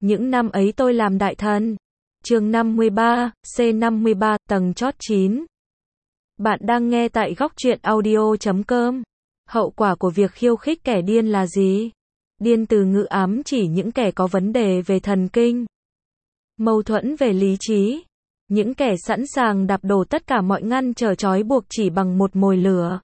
Những năm ấy tôi làm đại thần. Chương 53, C53, tầng chót 9. Bạn đang nghe tại góc truyện audio.com. Hậu quả của việc khiêu khích kẻ điên là gì? Điên từ ngữ ám chỉ những kẻ có vấn đề về thần kinh, mâu thuẫn về lý trí, những kẻ sẵn sàng đạp đổ tất cả mọi ngăn trở trói buộc chỉ bằng một mồi lửa.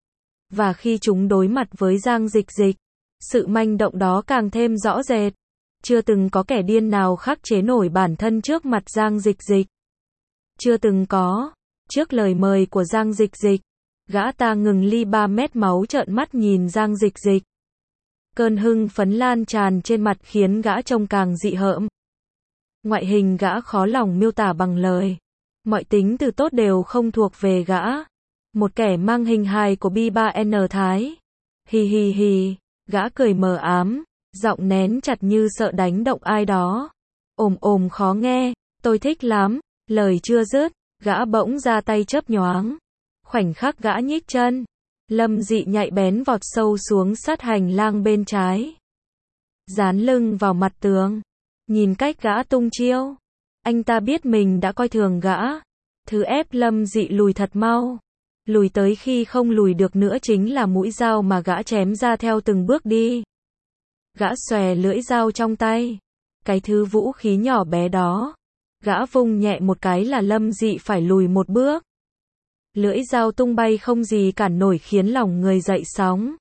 Và khi chúng đối mặt với Giang Dịch Dịch, sự manh động đó càng thêm rõ rệt. Chưa từng có kẻ điên nào khắc chế nổi bản thân trước mặt Giang Dịch Dịch. Chưa từng có. Trước lời mời của Giang Dịch Dịch, gã ta ngừng ly 3 mét máu trợn mắt nhìn Giang Dịch Dịch. Cơn hưng phấn lan tràn trên mặt khiến gã trông càng dị hợm. Ngoại hình gã khó lòng miêu tả bằng lời. Mọi tính từ tốt đều không thuộc về gã. Một kẻ mang hình hài của B3N Thái. Hì hì hì, gã cười mờ ám, giọng nén chặt như sợ đánh động ai đó. Ồm khó nghe, tôi thích lắm. Lời chưa dứt, gã bỗng ra tay chớp nhoáng. Khoảnh khắc gã nhích chân, Lâm Dị nhạy bén vọt sâu xuống sát hành lang bên trái. Dán lưng vào mặt tường, nhìn cách gã tung chiêu. Anh ta biết mình đã coi thường gã. Thứ ép Lâm Dị lùi thật mau. Lùi tới khi không lùi được nữa chính là mũi dao mà gã chém ra theo từng bước đi. Gã xòe lưỡi dao trong tay. Cái thứ vũ khí nhỏ bé đó. Gã vung nhẹ một cái là Lâm Dị phải lùi một bước. Lưỡi dao tung bay không gì cản nổi khiến lòng người dậy sóng.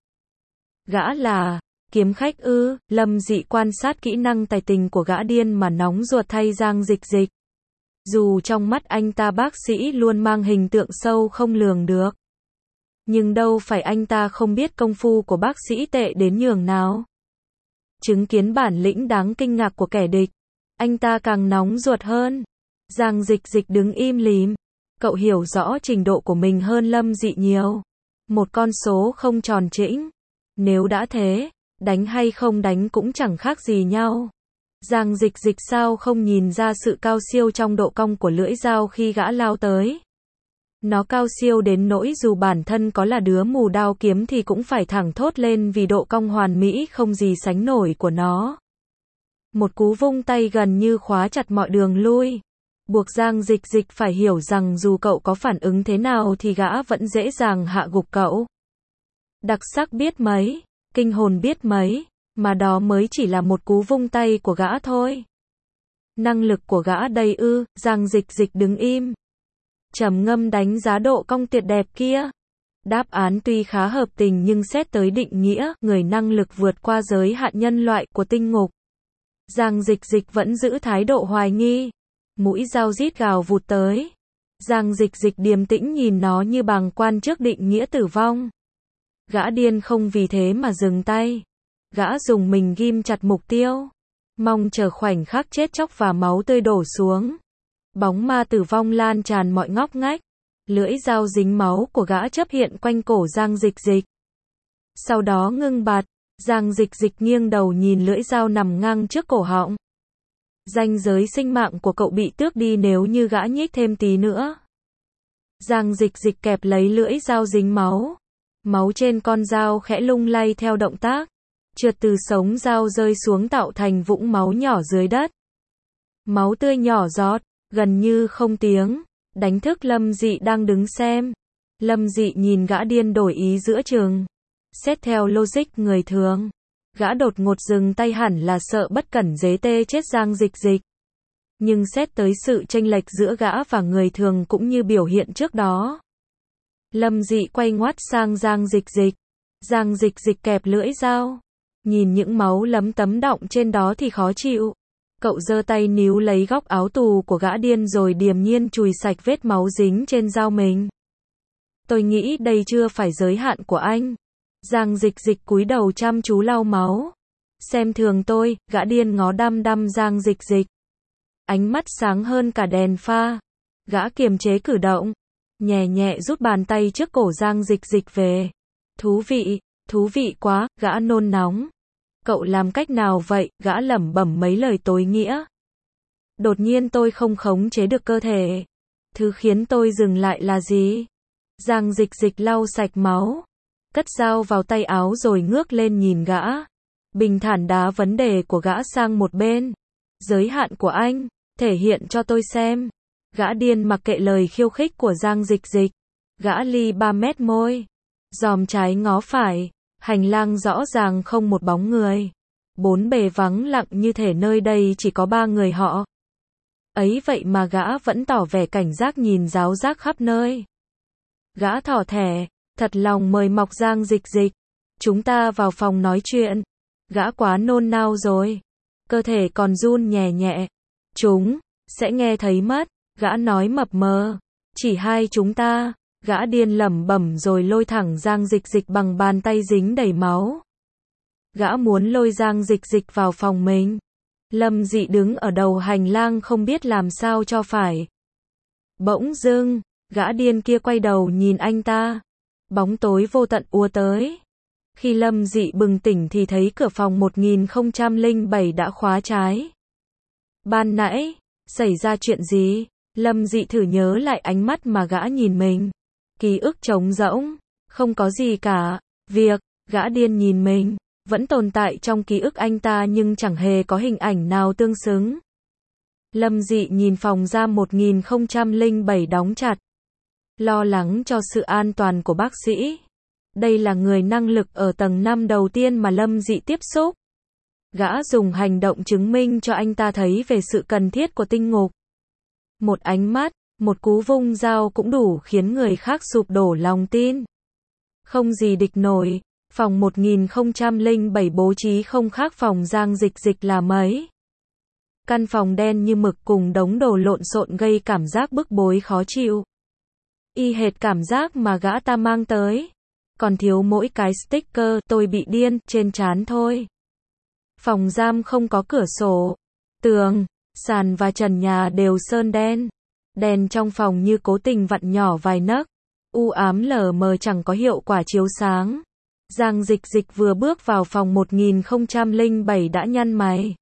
Gã là kiếm khách ư? Lâm Dị quan sát kỹ năng tài tình của gã điên mà nóng ruột thay Giang Dịch Dịch. Dù trong mắt anh ta bác sĩ luôn mang hình tượng sâu không lường được. Nhưng đâu phải anh ta không biết công phu của bác sĩ tệ đến nhường nào. Chứng kiến bản lĩnh đáng kinh ngạc của kẻ địch, anh ta càng nóng ruột hơn. Giang Dịch Dịch đứng im lìm. Cậu hiểu rõ trình độ của mình hơn Lâm Dị nhiều. Một con số không tròn chỉnh. Nếu đã thế, đánh hay không đánh cũng chẳng khác gì nhau. Giang Dịch Dịch sao không nhìn ra sự cao siêu trong độ cong của lưỡi dao khi gã lao tới. Nó cao siêu đến nỗi dù bản thân có là đứa mù đao kiếm thì cũng phải thẳng thốt lên vì độ cong hoàn mỹ không gì sánh nổi của nó. Một cú vung tay gần như khóa chặt mọi đường lui. Buộc Giang Dịch Dịch phải hiểu rằng dù cậu có phản ứng thế nào thì gã vẫn dễ dàng hạ gục cậu. Đặc sắc biết mấy, kinh hồn biết mấy, mà đó mới chỉ là một cú vung tay của gã thôi. Năng lực của gã đây ư? Giang Dịch Dịch đứng im, trầm ngâm đánh giá độ cong tuyệt đẹp kia. Đáp án tuy khá hợp tình nhưng xét tới định nghĩa người năng lực vượt qua giới hạn nhân loại của tinh ngục, Giang Dịch Dịch vẫn giữ thái độ hoài nghi. Mũi dao rít gào vụt tới. Giang Dịch Dịch điềm tĩnh nhìn nó như bàng quan trước định nghĩa tử vong. Gã điên không vì thế mà dừng tay. Gã dùng mình ghim chặt mục tiêu, mong chờ khoảnh khắc chết chóc và máu tươi đổ xuống. Bóng ma tử vong lan tràn mọi ngóc ngách. Lưỡi dao dính máu của gã chớp hiện quanh cổ Giang Dịch Dịch. Sau đó ngưng bặt, Giang Dịch Dịch nghiêng đầu nhìn lưỡi dao nằm ngang trước cổ họng. Ranh giới sinh mạng của cậu bị tước đi nếu như gã nhích thêm tí nữa. Giang Dịch Dịch kẹp lấy lưỡi dao dính máu. Máu trên con dao khẽ lung lay theo động tác. Trượt từ sống dao rơi xuống tạo thành vũng máu nhỏ dưới đất. Máu tươi nhỏ giọt, gần như không tiếng, đánh thức Lâm Dị đang đứng xem. Lâm Dị nhìn gã điên đổi ý giữa chừng. Xét theo logic người thường, gã đột ngột dừng tay hẳn là sợ bất cẩn dế tê chết Giang Dịch Dịch. Nhưng xét tới sự chênh lệch giữa gã và người thường cũng như biểu hiện trước đó. Lâm Dị quay ngoắt sang Giang Dịch Dịch. Giang Dịch Dịch kẹp lưỡi dao. Nhìn những máu lấm tấm đọng trên đó thì khó chịu. Cậu giơ tay níu lấy góc áo tù của gã điên rồi điềm nhiên chùi sạch vết máu dính trên dao mình. Tôi nghĩ đây chưa phải giới hạn của anh. Giang Dịch Dịch cúi đầu chăm chú lau máu. Xem thường tôi, gã điên ngó đăm đăm Giang Dịch Dịch. Ánh mắt sáng hơn cả đèn pha. Gã kiềm chế cử động, nhẹ nhẹ rút bàn tay trước cổ Giang Dịch Dịch về. Thú vị quá, gã nôn nóng. Cậu làm cách nào vậy? Gã lẩm bẩm mấy lời tối nghĩa. Đột nhiên tôi không khống chế được cơ thể. Thứ khiến tôi dừng lại là gì? Giang Dịch Dịch lau sạch máu, cất dao vào tay áo rồi ngước lên nhìn gã. Bình thản đá vấn đề của gã sang một bên. giới hạn của anh, thể hiện cho tôi xem. Gã điên mặc kệ lời khiêu khích của Giang Dịch Dịch. Gã ly 3 mét môi. Dòm trái ngó phải. Hành lang rõ ràng không một bóng người. Bốn bề vắng lặng như thể nơi đây chỉ có 3 người họ. Ấy vậy mà gã vẫn tỏ vẻ cảnh giác nhìn ráo rác khắp nơi. Gã thỏ thẻ, thật lòng mời mọc Giang Dịch Dịch. Chúng ta vào phòng nói chuyện. Gã quá nôn nao rồi. Cơ thể còn run nhẹ nhẹ. Chúng sẽ nghe thấy mất. Gã nói mập mờ. Chỉ hai chúng ta. Gã điên lẩm bẩm rồi lôi thẳng Giang Dịch Dịch bằng bàn tay dính đầy máu. Gã muốn lôi Giang Dịch Dịch vào phòng mình. Lâm Dị đứng ở đầu hành lang không biết làm sao cho phải. Bỗng dưng, gã điên kia quay đầu nhìn anh ta. Bóng tối vô tận ùa tới. Khi Lâm Dị bừng tỉnh thì thấy cửa phòng 1007 đã khóa trái. Ban nãy, xảy ra chuyện gì? Lâm Dị thử nhớ lại ánh mắt mà gã nhìn mình. Ký ức trống rỗng, không có gì cả. Việc, gã điên nhìn mình, vẫn tồn tại trong ký ức anh ta nhưng chẳng hề có hình ảnh nào tương xứng. Lâm Dị nhìn phòng giam 1007 đóng chặt. Lo lắng cho sự an toàn của bác sĩ. Đây là người năng lực ở tầng 5 đầu tiên mà Lâm Dị tiếp xúc. Gã dùng hành động chứng minh cho anh ta thấy về sự cần thiết của tinh ngục. Một ánh mắt, một cú vung dao cũng đủ khiến người khác sụp đổ lòng tin. Không gì địch nổi, phòng 1007 bố trí không khác phòng Giang Dịch Dịch là mấy. Căn phòng đen như mực cùng đống đồ lộn xộn gây cảm giác bức bối khó chịu. Y hệt cảm giác mà gã ta mang tới. Còn thiếu mỗi cái sticker tôi bị điên trên trán thôi. Phòng giam không có cửa sổ. Tường, sàn và trần nhà đều sơn đen. Đèn trong phòng như cố tình vặn nhỏ vài nấc. U ám lờ mờ chẳng có hiệu quả chiếu sáng. Giang Dịch Dịch vừa bước vào phòng 1007 đã nhăn mày.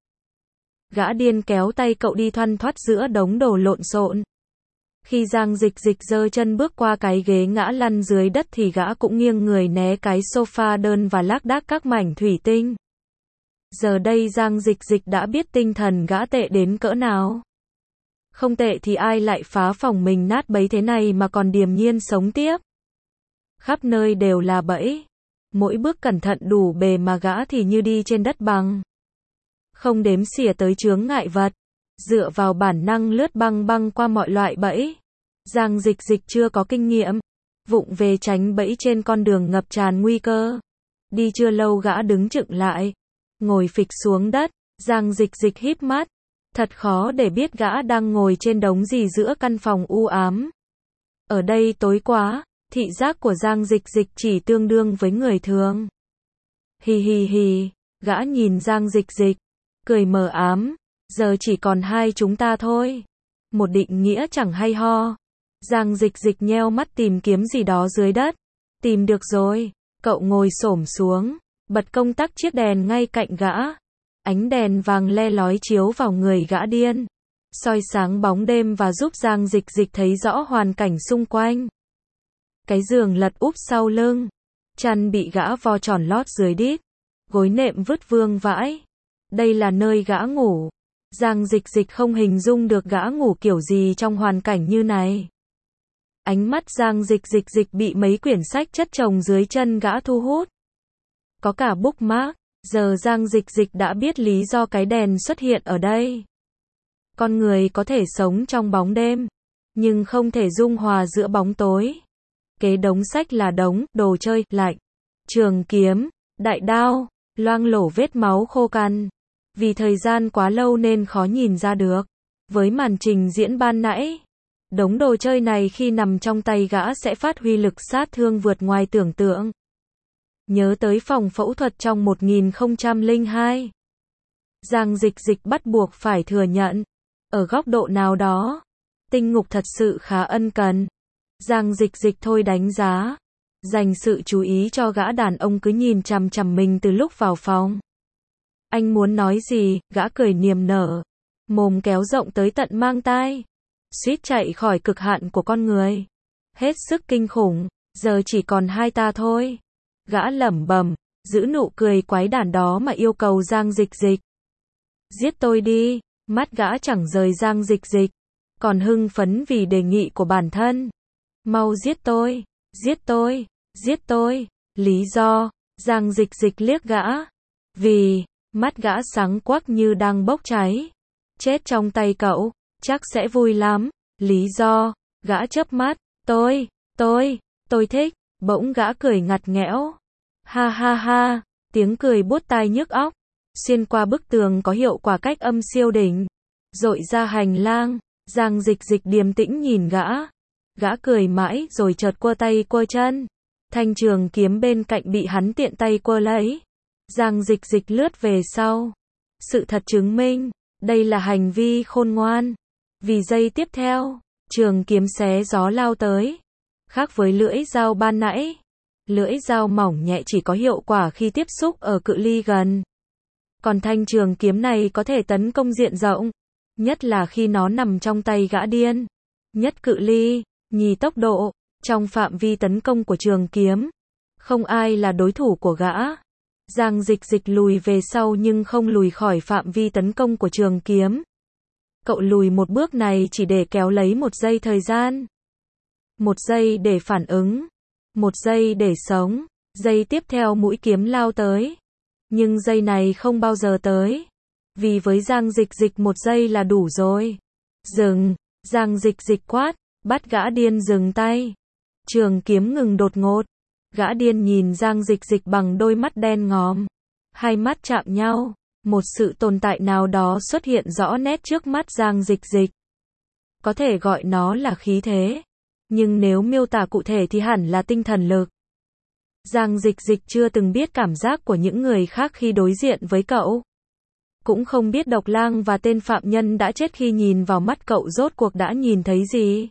Gã điên kéo tay cậu đi thoăn thoắt giữa đống đồ lộn xộn. Khi Giang Dịch Dịch giơ chân bước qua cái ghế ngã lăn dưới đất thì gã cũng nghiêng người né cái sofa đơn và lác đác các mảnh thủy tinh. Giờ đây Giang Dịch Dịch đã biết tinh thần gã tệ đến cỡ nào. Không tệ thì ai lại phá phòng mình nát bấy thế này mà còn điềm nhiên sống tiếp. Khắp nơi đều là bẫy. Mỗi bước cẩn thận đủ bề mà gã thì như đi trên đất bằng. Không đếm xỉa tới chướng ngại vật. Dựa vào bản năng lướt băng băng qua mọi loại bẫy. Giang Dịch Dịch chưa có kinh nghiệm. Vụng về tránh bẫy trên con đường ngập tràn nguy cơ. Đi chưa lâu gã đứng chững lại. Ngồi phịch xuống đất. Giang Dịch Dịch híp mắt. Thật khó để biết gã đang ngồi trên đống gì giữa căn phòng u ám. Ở đây tối quá. Thị giác của Giang Dịch Dịch chỉ tương đương với người thường. Hì hì hì. Gã nhìn Giang Dịch Dịch. Cười mờ ám. Giờ chỉ còn hai chúng ta thôi. Một định nghĩa chẳng hay ho. Giang Dịch Dịch nheo mắt tìm kiếm gì đó dưới đất. Tìm được rồi. Cậu ngồi xổm xuống. Bật công tắc chiếc đèn ngay cạnh gã. Ánh đèn vàng le lói chiếu vào người gã điên. Soi sáng bóng đêm và giúp Giang Dịch Dịch thấy rõ hoàn cảnh xung quanh. Cái giường lật úp sau lưng. Chăn bị gã vo tròn lót dưới đít. Gối nệm vứt vương vãi. Đây là nơi gã ngủ. Giang Dịch Dịch không hình dung được gã ngủ kiểu gì trong hoàn cảnh như này. Ánh mắt Giang Dịch Dịch bị mấy quyển sách chất chồng dưới chân gã thu hút. Có cả bookmark. Giờ Giang Dịch Dịch đã biết lý do cái đèn xuất hiện ở đây. Con người có thể sống trong bóng đêm, nhưng không thể dung hòa giữa bóng tối. Kế đống sách là đống đồ chơi lạnh, trường kiếm, đại đao, loang lổ vết máu khô cằn. Vì thời gian quá lâu nên khó nhìn ra được. Với màn trình diễn ban nãy, đống đồ chơi này khi nằm trong tay gã sẽ phát huy lực sát thương vượt ngoài tưởng tượng. Nhớ tới phòng phẫu thuật trong 1002. Giang Dịch Dịch bắt buộc phải thừa nhận. Ở góc độ nào đó, tinh ngục thật sự khá ân cần. Giang Dịch Dịch thôi đánh giá. Dành sự chú ý cho gã đàn ông cứ nhìn chằm chằm mình từ lúc vào phòng. Anh muốn nói gì, gã cười niềm nở. Mồm kéo rộng tới tận mang tai. Suýt chạy khỏi cực hạn của con người. Hết sức kinh khủng, giờ chỉ còn hai ta thôi. Gã lẩm bẩm, giữ nụ cười quái đản đó mà yêu cầu Giang Dịch Dịch. Giết tôi đi. Mắt gã chẳng rời Giang Dịch Dịch, còn hưng phấn vì đề nghị của bản thân. Mau giết tôi, giết tôi, giết tôi. Lý do, Giang Dịch Dịch liếc gã. Vì, mắt gã sáng quắc như đang bốc cháy. Chết trong tay cậu, chắc sẽ vui lắm. Lý do, gã chớp mắt. Tôi thích. Bỗng gã cười ngặt nghẽo. Ha ha ha, tiếng cười buốt tai nhức óc. Xuyên qua bức tường có hiệu quả cách âm siêu đỉnh. Dội ra hành lang, Giang Dịch Dịch điềm tĩnh nhìn gã. Gã cười mãi rồi chợt quơ tay quơ chân. Thanh trường kiếm bên cạnh bị hắn tiện tay quơ lấy. Giang Dịch Dịch lướt về sau. Sự thật chứng minh, đây là hành vi khôn ngoan. Vì giây tiếp theo, trường kiếm xé gió lao tới. Khác với lưỡi dao ban nãy, lưỡi dao mỏng nhẹ chỉ có hiệu quả khi tiếp xúc ở cự ly gần. Còn thanh trường kiếm này có thể tấn công diện rộng, nhất là khi nó nằm trong tay gã điên. Nhất cự ly, nhì tốc độ, trong phạm vi tấn công của trường kiếm, không ai là đối thủ của gã. Giang Dịch Dịch lùi về sau nhưng không lùi khỏi phạm vi tấn công của trường kiếm. Cậu lùi một bước này chỉ để kéo lấy một giây thời gian. Một giây để phản ứng. Một giây để sống. Giây tiếp theo mũi kiếm lao tới. Nhưng giây này không bao giờ tới. Vì với Giang Dịch Dịch một giây là đủ rồi. Dừng. Giang Dịch Dịch quát. Bắt gã điên dừng tay. Trường kiếm ngừng đột ngột. Gã điên nhìn Giang Dịch Dịch bằng đôi mắt đen ngòm. Hai mắt chạm nhau. Một sự tồn tại nào đó xuất hiện rõ nét trước mắt Giang Dịch Dịch. Có thể gọi nó là khí thế. Nhưng nếu miêu tả cụ thể thì hẳn là tinh thần lực. Giang Dịch Dịch chưa từng biết cảm giác của những người khác khi đối diện với cậu. Cũng không biết Độc Lang và tên phạm nhân đã chết khi nhìn vào mắt cậu rốt cuộc đã nhìn thấy gì.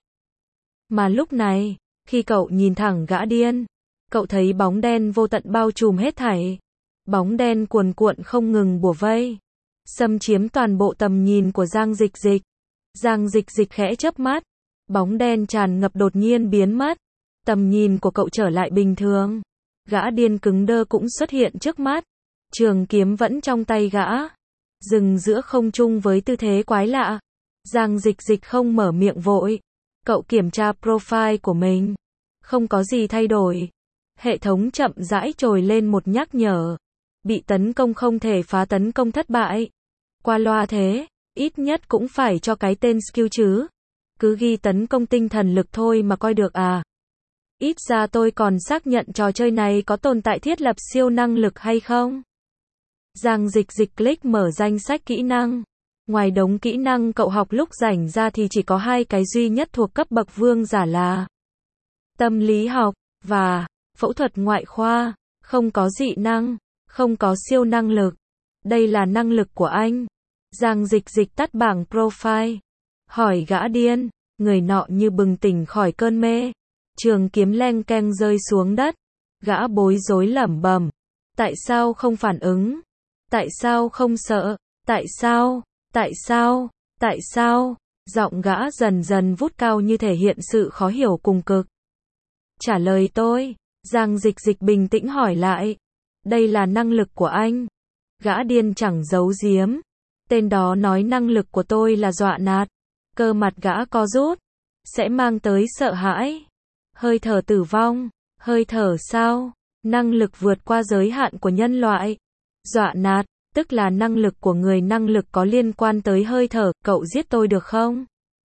Mà lúc này, khi cậu nhìn thẳng gã điên, cậu thấy bóng đen vô tận bao trùm hết thảy. Bóng đen cuồn cuộn không ngừng bủa vây, xâm chiếm toàn bộ tầm nhìn của Giang Dịch Dịch. Giang Dịch Dịch khẽ chớp mắt, bóng đen tràn ngập đột nhiên biến mất. Tầm nhìn của cậu trở lại bình thường. Gã điên cứng đơ cũng xuất hiện trước mắt. Trường kiếm vẫn trong tay gã, dừng giữa không trung với tư thế quái lạ. Giang Dịch Dịch không mở miệng vội. Cậu kiểm tra profile của mình. Không có gì thay đổi. Hệ thống chậm rãi trồi lên một nhắc nhở. Bị tấn công không thể phá tấn công thất bại. Qua loa thế, ít nhất cũng phải cho cái tên skill chứ. Cứ ghi tấn công tinh thần lực thôi mà coi được à. Ít ra tôi còn xác nhận trò chơi này có tồn tại thiết lập siêu năng lực hay không. Giang Dịch Dịch click mở danh sách kỹ năng. Ngoài đống kỹ năng cậu học lúc rảnh ra thì chỉ có hai cái duy nhất thuộc cấp bậc vương giả là tâm lý học và phẫu thuật ngoại khoa. Không có dị năng, không có siêu năng lực. Đây là năng lực của anh. Giang Dịch Dịch tắt bảng profile. Hỏi gã điên. Người nọ như bừng tỉnh khỏi cơn mê. Trường kiếm leng keng rơi xuống đất. Gã bối rối lẩm bẩm. Tại sao không phản ứng? Tại sao không sợ? Tại sao? Tại sao? Tại sao? Giọng gã dần dần vút cao như thể hiện sự khó hiểu cùng cực. Trả lời tôi. Giang Dịch Dịch bình tĩnh hỏi lại. Đây là năng lực của anh. Gã điên chẳng giấu giếm. Tên đó nói năng lực của tôi là dọa nạt. Cơ mặt gã co rút. Sẽ mang tới sợ hãi. Hơi thở tử vong. Hơi thở sao? Năng lực vượt qua giới hạn của nhân loại. Dọa nạt, tức là năng lực của người, năng lực có liên quan tới hơi thở. Cậu giết tôi được không?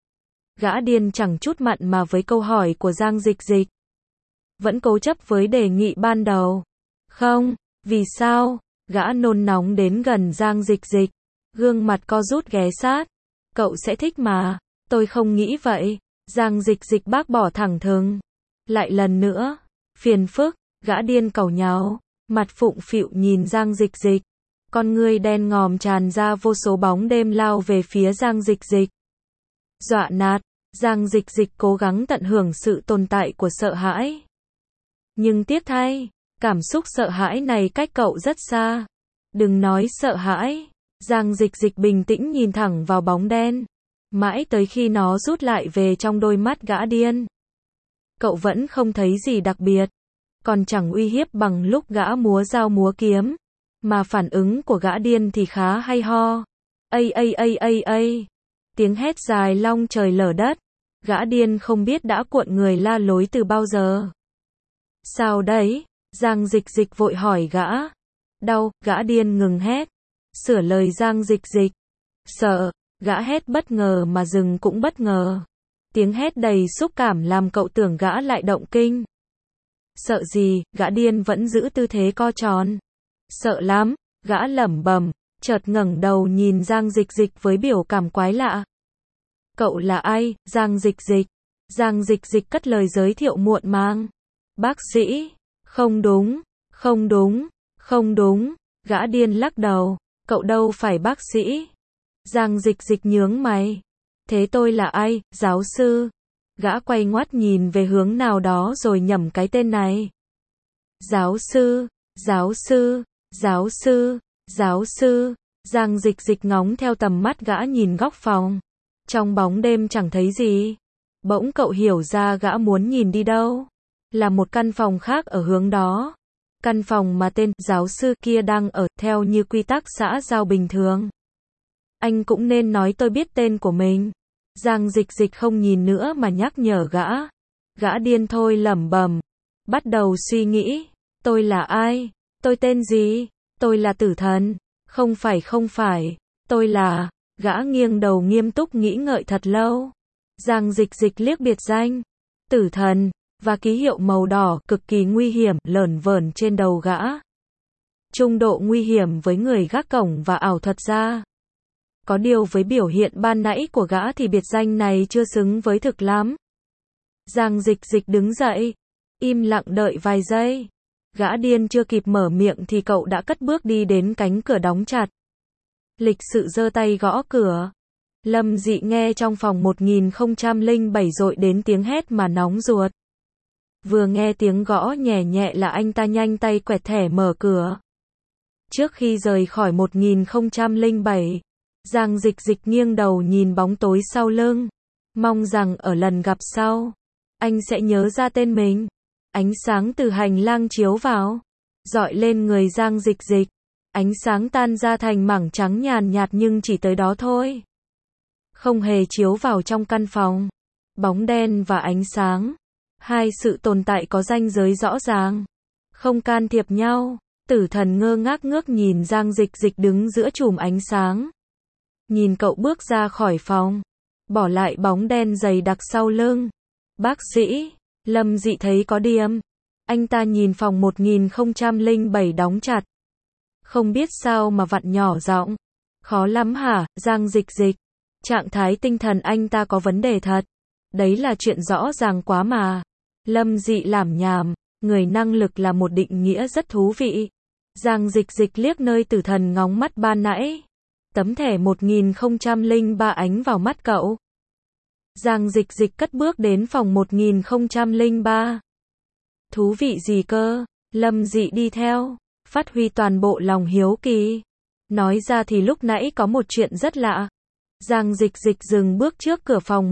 Gã điên chẳng chút mặn mà với câu hỏi của Giang Dịch Dịch. Vẫn cố chấp với đề nghị ban đầu. Không, vì sao? Gã nôn nóng đến gần Giang Dịch Dịch. Gương mặt co rút ghé sát. Cậu sẽ thích mà. Tôi không nghĩ vậy. Giang Dịch Dịch bác bỏ thẳng thừng. Lại lần nữa. Phiền phức. Gã điên càu nhàu. Mặt phụng phịu nhìn Giang Dịch Dịch. Con ngươi đen ngòm tràn ra vô số bóng đêm lao về phía Giang Dịch Dịch. Dọa nạt. Giang Dịch Dịch cố gắng tận hưởng sự tồn tại của sợ hãi. Nhưng tiếc thay, cảm xúc sợ hãi này cách cậu rất xa. Đừng nói sợ hãi. Giang Dịch Dịch bình tĩnh nhìn thẳng vào bóng đen. Mãi tới khi nó rút lại về trong đôi mắt gã điên. Cậu vẫn không thấy gì đặc biệt. Còn chẳng uy hiếp bằng lúc gã múa dao múa kiếm. Mà phản ứng của gã điên thì khá hay ho. ây. Tiếng hét dài long trời lở đất. Gã điên không biết đã cuộn người la lối từ bao giờ. Sao đấy? Giang Dịch Dịch vội hỏi gã. Đau, gã điên ngừng hét. Sửa lời Giang Dịch Dịch. Sợ, gã hét bất ngờ mà dừng cũng bất ngờ. Tiếng hét đầy xúc cảm làm cậu tưởng gã lại động kinh. Sợ gì, gã điên vẫn giữ tư thế co tròn. Sợ lắm, gã lẩm bẩm, chợt ngẩng đầu nhìn Giang Dịch Dịch với biểu cảm quái lạ. Cậu là ai, Giang Dịch Dịch? Giang Dịch Dịch cất lời giới thiệu muộn màng. Bác sĩ. Không đúng, không đúng, không đúng. Gã điên lắc đầu. Cậu đâu phải bác sĩ. Giang Dịch Dịch nhướng mày. Thế tôi là ai, giáo sư? Gã quay ngoắt nhìn về hướng nào đó rồi nhẩm cái tên này. Giáo sư, giáo sư, giáo sư, giáo sư. Giang Dịch Dịch ngóng theo tầm mắt gã nhìn góc phòng. Trong bóng đêm chẳng thấy gì. Bỗng cậu hiểu ra gã muốn nhìn đi đâu. Là một căn phòng khác ở hướng đó. Căn phòng mà tên giáo sư kia đang ở, theo như quy tắc xã giao bình thường. Anh cũng nên nói tôi biết tên của mình. Giang Dịch Dịch không nhìn nữa mà nhắc nhở gã. Gã điên thôi lẩm bẩm. Bắt đầu suy nghĩ. Tôi là ai? Tôi tên gì? Tôi là Tử Thần. Không phải. Tôi là... Gã nghiêng đầu nghiêm túc nghĩ ngợi thật lâu. Giang Dịch Dịch liếc biệt danh. Tử Thần. Và ký hiệu màu đỏ cực kỳ nguy hiểm lởn vởn trên đầu gã. Trung độ nguy hiểm với người gác cổng và ảo thuật gia. Có điều với biểu hiện ban nãy của gã thì biệt danh này chưa xứng với thực lắm. Giang Dịch Dịch đứng dậy. Im lặng đợi vài giây. Gã điên chưa kịp mở miệng thì cậu đã cất bước đi đến cánh cửa đóng chặt. Lịch sự giơ tay gõ cửa. Lâm Dị nghe trong phòng 1007 dội đến tiếng hét mà nóng ruột. Vừa nghe tiếng gõ nhẹ nhẹ là anh ta nhanh tay quẹt thẻ mở cửa. Trước khi rời khỏi 1007, Giang Dịch Dịch nghiêng đầu nhìn bóng tối sau lưng. Mong rằng ở lần gặp sau, anh sẽ nhớ ra tên mình. Ánh sáng từ hành lang chiếu vào, dọi lên người Giang Dịch Dịch. Ánh sáng tan ra thành mảng trắng nhàn nhạt nhưng chỉ tới đó thôi. Không hề chiếu vào trong căn phòng. Bóng đen và ánh sáng. Hai sự tồn tại có ranh giới rõ ràng. Không can thiệp nhau. Tử Thần ngơ ngác ngước nhìn Giang Dịch Dịch đứng giữa chùm ánh sáng. Nhìn cậu bước ra khỏi phòng. Bỏ lại bóng đen dày đặc sau lưng. Bác sĩ. Lâm Dị thấy có điểm. Anh ta nhìn phòng 1007 đóng chặt. Không biết sao mà vặn nhỏ giọng. Khó lắm hả, Giang Dịch Dịch? Trạng thái tinh thần anh ta có vấn đề thật. Đấy là chuyện rõ ràng quá mà. Lâm Dị lảm nhảm. Người năng lực là một định nghĩa rất thú vị. Giang Dịch Dịch liếc nơi Tử Thần ngóng mắt ban nãy. Tấm thẻ 1003 ánh vào mắt cậu. Giang Dịch Dịch cất bước đến phòng 1003. Thú vị gì cơ? Lâm Dị đi theo. Phát huy toàn bộ lòng hiếu kỳ. Nói ra thì lúc nãy có một chuyện rất lạ. Giang Dịch Dịch dừng bước trước cửa phòng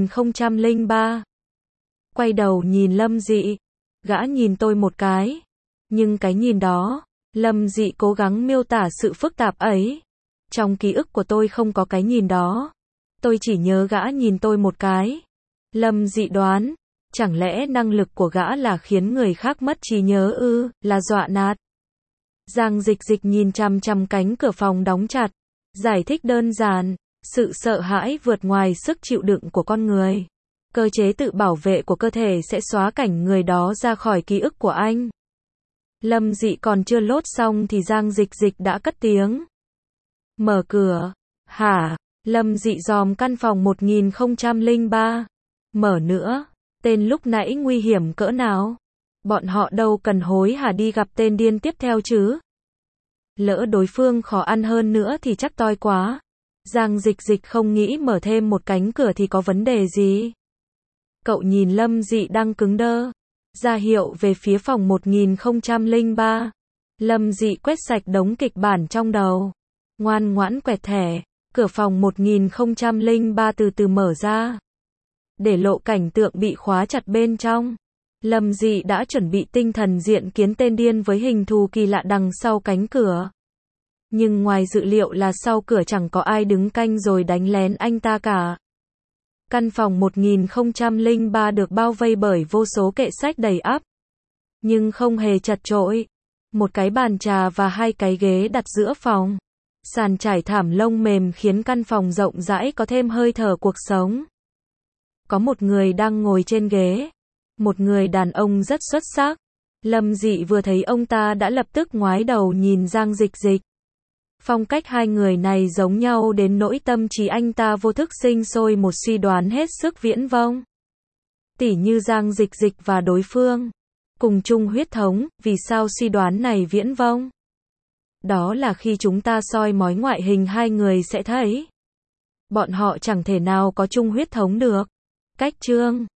1003. Quay đầu nhìn Lâm Dị. Gã nhìn tôi một cái. Nhưng cái nhìn đó, Lâm Dị cố gắng miêu tả sự phức tạp ấy. Trong ký ức của tôi không có cái nhìn đó. Tôi chỉ nhớ gã nhìn tôi một cái. Lâm Dị đoán, chẳng lẽ năng lực của gã là khiến người khác mất trí nhớ ư, là dọa nạt. Giang Dịch Dịch nhìn chằm chằm cánh cửa phòng đóng chặt. Giải thích đơn giản, sự sợ hãi vượt ngoài sức chịu đựng của con người. Cơ chế tự bảo vệ của cơ thể sẽ xóa cảnh người đó ra khỏi ký ức của anh. Lâm Dị còn chưa lốt xong thì Giang Dịch Dịch đã cất tiếng. Mở cửa. Hả? Lâm Dị dòm căn phòng 1003. Mở nữa. Tên lúc nãy nguy hiểm cỡ nào? Bọn họ đâu cần hối hả đi gặp tên điên tiếp theo chứ? Lỡ đối phương khó ăn hơn nữa thì chắc toi quá. Giang Dịch Dịch không nghĩ mở thêm một cánh cửa thì có vấn đề gì. Cậu nhìn Lâm Dị đang cứng đơ. Ra hiệu về phía phòng 1003. Lâm Dị quét sạch đống kịch bản trong đầu. Ngoan ngoãn quẹt thẻ. Cửa phòng 1003 từ từ mở ra. Để lộ cảnh tượng bị khóa chặt bên trong. Lâm Dị đã chuẩn bị tinh thần diện kiến tên điên với hình thù kỳ lạ đằng sau cánh cửa. Nhưng ngoài dự liệu là sau cửa chẳng có ai đứng canh rồi đánh lén anh ta cả. Căn phòng 1003 được bao vây bởi vô số kệ sách đầy ắp, nhưng không hề chật chội. Một cái bàn trà và hai cái ghế đặt giữa phòng. Sàn trải thảm lông mềm khiến căn phòng rộng rãi có thêm hơi thở cuộc sống. Có một người đang ngồi trên ghế. Một người đàn ông rất xuất sắc. Lâm Dị vừa thấy ông ta đã lập tức ngoái đầu nhìn Giang Dịch Dịch. Phong cách hai người này giống nhau đến nỗi tâm trí anh ta vô thức sinh sôi một suy đoán hết sức viển vông. Tỉ như Giang Dịch Dịch và đối phương cùng chung huyết thống, vì sao suy đoán này viển vông? Đó là khi chúng ta soi mói ngoại hình hai người sẽ thấy bọn họ chẳng thể nào có chung huyết thống được. Cách chương